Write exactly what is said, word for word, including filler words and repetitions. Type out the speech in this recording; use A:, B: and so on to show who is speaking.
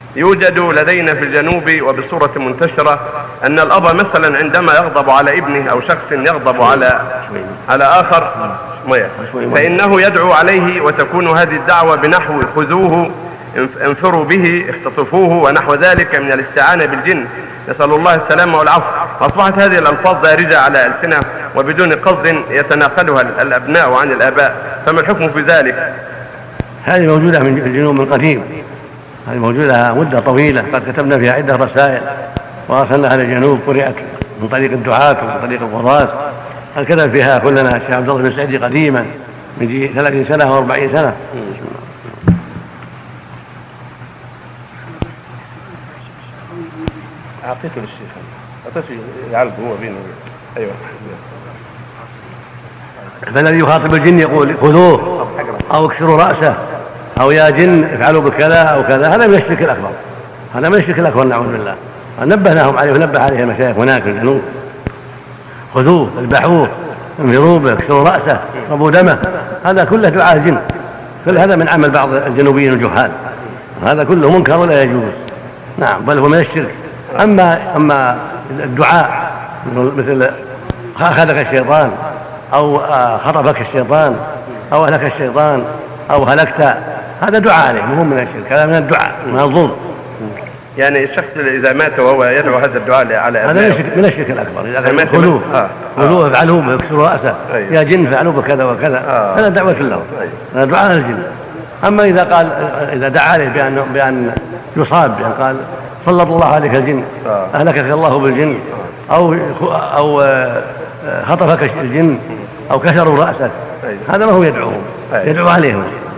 A: يوجد لدينا في الجنوب وبصورة منتشرة أن الأب مثلا عندما يغضب على ابنه أو شخص يغضب على على آخر فإنه يدعو عليه، وتكون هذه الدعوة بنحو خذوه انفروا به اختطفوه ونحو ذلك من الاستعانة بالجن، نسأل الله السلامة والعفو. أصبحت هذه الألفاظ دارجة على ألسنة وبدون قصد يتناقلها الأبناء عن الآباء، فما الحكم في ذلك؟
B: هذه موجودة من الجنوب من قديم، هذه موجودة مدة طويلة، قد كتبنا فيها عدة رسائل وأرسلناها للجنوب، قرأت من طريق الدعاة ومن طريق القضاة. كتب فيها كلنا الشيخ عبد الله بن سعيد قديما من ثلاثين سنة وأربعين سنة.
A: أعطيته للشيخ أعطيته يعرض هو بينه. أيوة.
B: فالذي يخاطب الجن يقول خذوه أو اكسروا رأسه أو يا جن افعلوا بكذا أو كذا، هذا من الشرك الأكبر، هذا من الشرك الأكبر نعوذ بالله. نبهناهم عليه ونبه عليه المشايخ هناك في الجنوب. خذوه اذبحوه انفروا به اكسروا رأسه اصبوا دمه، هذا كله دعاء الجن، كل هذا من عمل بعض الجنوبيين الجهال، هذا كله منكر ولا يجوز. نعم، بل هو من الشرك. أما أما الدعاء مثل أخذك الشيطان أو خطفك الشيطان أو أهلك الشيطان أو هلكت، هذا دعاء عليه، مو من الشرك، هذا من الدعاء من الظلم.
A: يعني الشخص إذا مات وهو يدعو هذا الدعاء على
B: هذا من الشرك الأكبر. إذا خذوه خذوه افعلوه باكسروا رأسه يا جن فعلوا بكذا وكذا، هذا دعوة له، هذا دعاء الجن. أما إذا قال إذا دعا عليه بأن بأن يصاب، بأن قال سلط الله عليك الجن أهلكك الله بالجن أو أو خطفك الجن أو كسروا رأسك، هذا ما هو يدعوهم، يدعو عليهم.